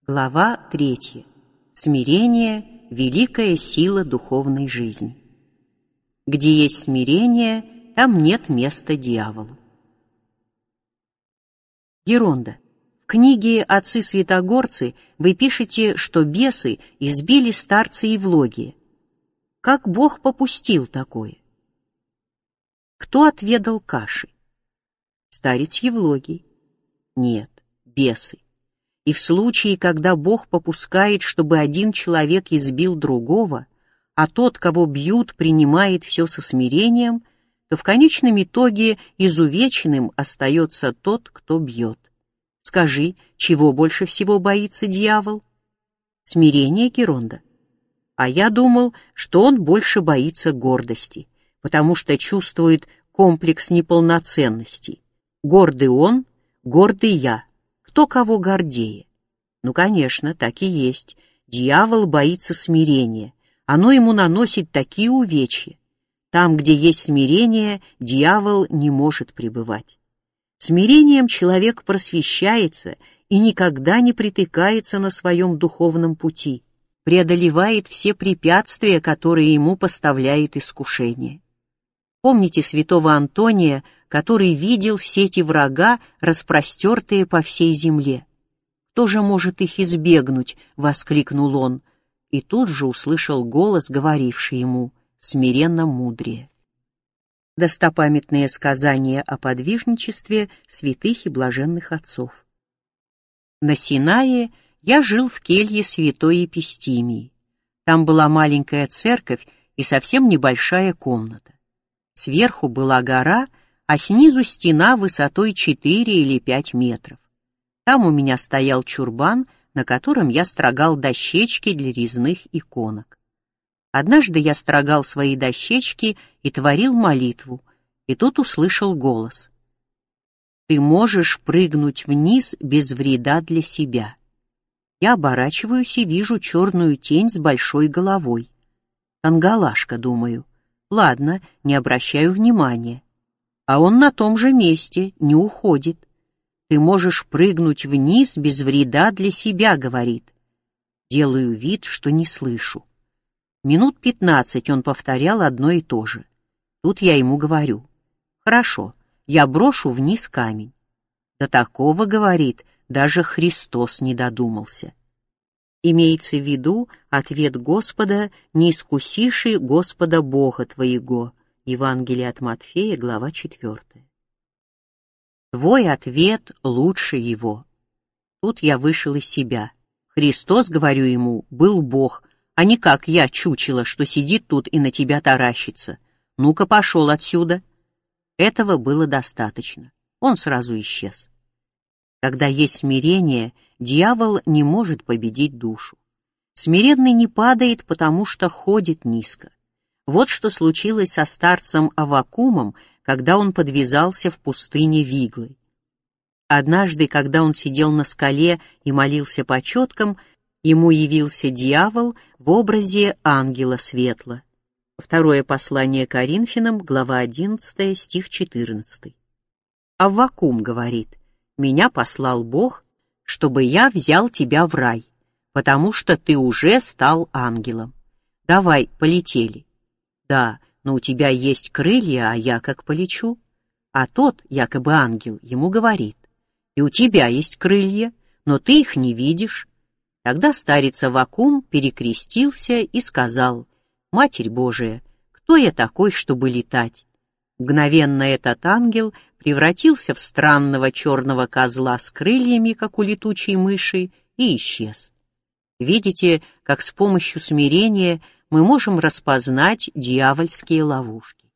Глава 3. Смирение – великая сила духовной жизни. Где есть смирение, там нет места дьяволу. Геронда. В книге «Отцы святогорцы» вы пишете, что бесы избили старца Евлогия. Как Бог попустил такое? Кто отведал каши? Старец Евлогий? Нет, бесы. И в случае, когда Бог попускает, чтобы один человек избил другого, а тот, кого бьют, принимает все со смирением, то в конечном итоге изувеченным остается тот, кто бьет. Скажи, чего больше всего боится дьявол? Смирение, Геронда? А я думал, что он больше боится гордости, потому что чувствует комплекс неполноценности. Гордый он, гордый я. Кто кого гордее? Ну, конечно, так и есть. Дьявол боится смирения. Оно ему наносит такие увечья. Там, где есть смирение, дьявол не может пребывать. Смирением человек просвещается и никогда не притыкается на своем духовном пути, преодолевает все препятствия, которые ему поставляет искушение. Помните святого Антония, который видел сети врага, распростертые по всей земле. «Кто же может их избегнуть?» — воскликнул он, и тут же услышал голос, говоривший ему: «Смиренно мудрее». Достопамятные сказания о подвижничестве святых и блаженных отцов. На Синае я жил в келье святой Епистимии. Там была маленькая церковь и совсем небольшая комната. Сверху была гора, а снизу стена высотой 4 или 5 метров. Там у меня стоял чурбан, на котором я строгал дощечки для резных иконок. Однажды я строгал свои дощечки и творил молитву, и тут услышал голос: «Ты можешь прыгнуть вниз без вреда для себя». Я оборачиваюсь и вижу черную тень с большой головой. Тангалашка, думаю. Ладно, не обращаю внимания. А он на том же месте, не уходит. «Ты можешь прыгнуть вниз без вреда для себя», — говорит. Делаю вид, что не слышу. Минут 15 он повторял одно и то же. Тут я ему говорю: «Хорошо, я брошу вниз камень». До такого, говорит, даже Христос не додумался. Имеется в виду ответ Господа: «Не искусиши Господа Бога твоего». Евангелие от Матфея, глава 4. Твой ответ лучше его. Тут я вышел из себя. Христос, говорю ему, был Бог, а не как я, чучело, что сидит тут и на тебя таращится. Ну-ка, пошел отсюда. Этого было достаточно. Он сразу исчез. Когда есть смирение, дьявол не может победить душу. Смиренный не падает, потому что ходит низко. Вот что случилось со старцем Аввакумом, когда он подвязался в пустыне Виглы. Однажды, когда он сидел на скале и молился по четкам, ему явился дьявол в образе ангела светла. Второе послание Коринфянам, глава 11, стих 14. Аввакум говорит: «Меня послал Бог, чтобы я взял тебя в рай, потому что ты уже стал ангелом. Давай, полетели». «Да, но у тебя есть крылья, а я как полечу?» А тот, якобы ангел, ему говорит: «И у тебя есть крылья, но ты их не видишь». Тогда старец Аввакум перекрестился и сказал: «Матерь Божия, кто я такой, чтобы летать?» Мгновенно этот ангел превратился в странного черного козла с крыльями, как у летучей мыши, и исчез. Видите, как с помощью смирения мы можем распознать дьявольские ловушки.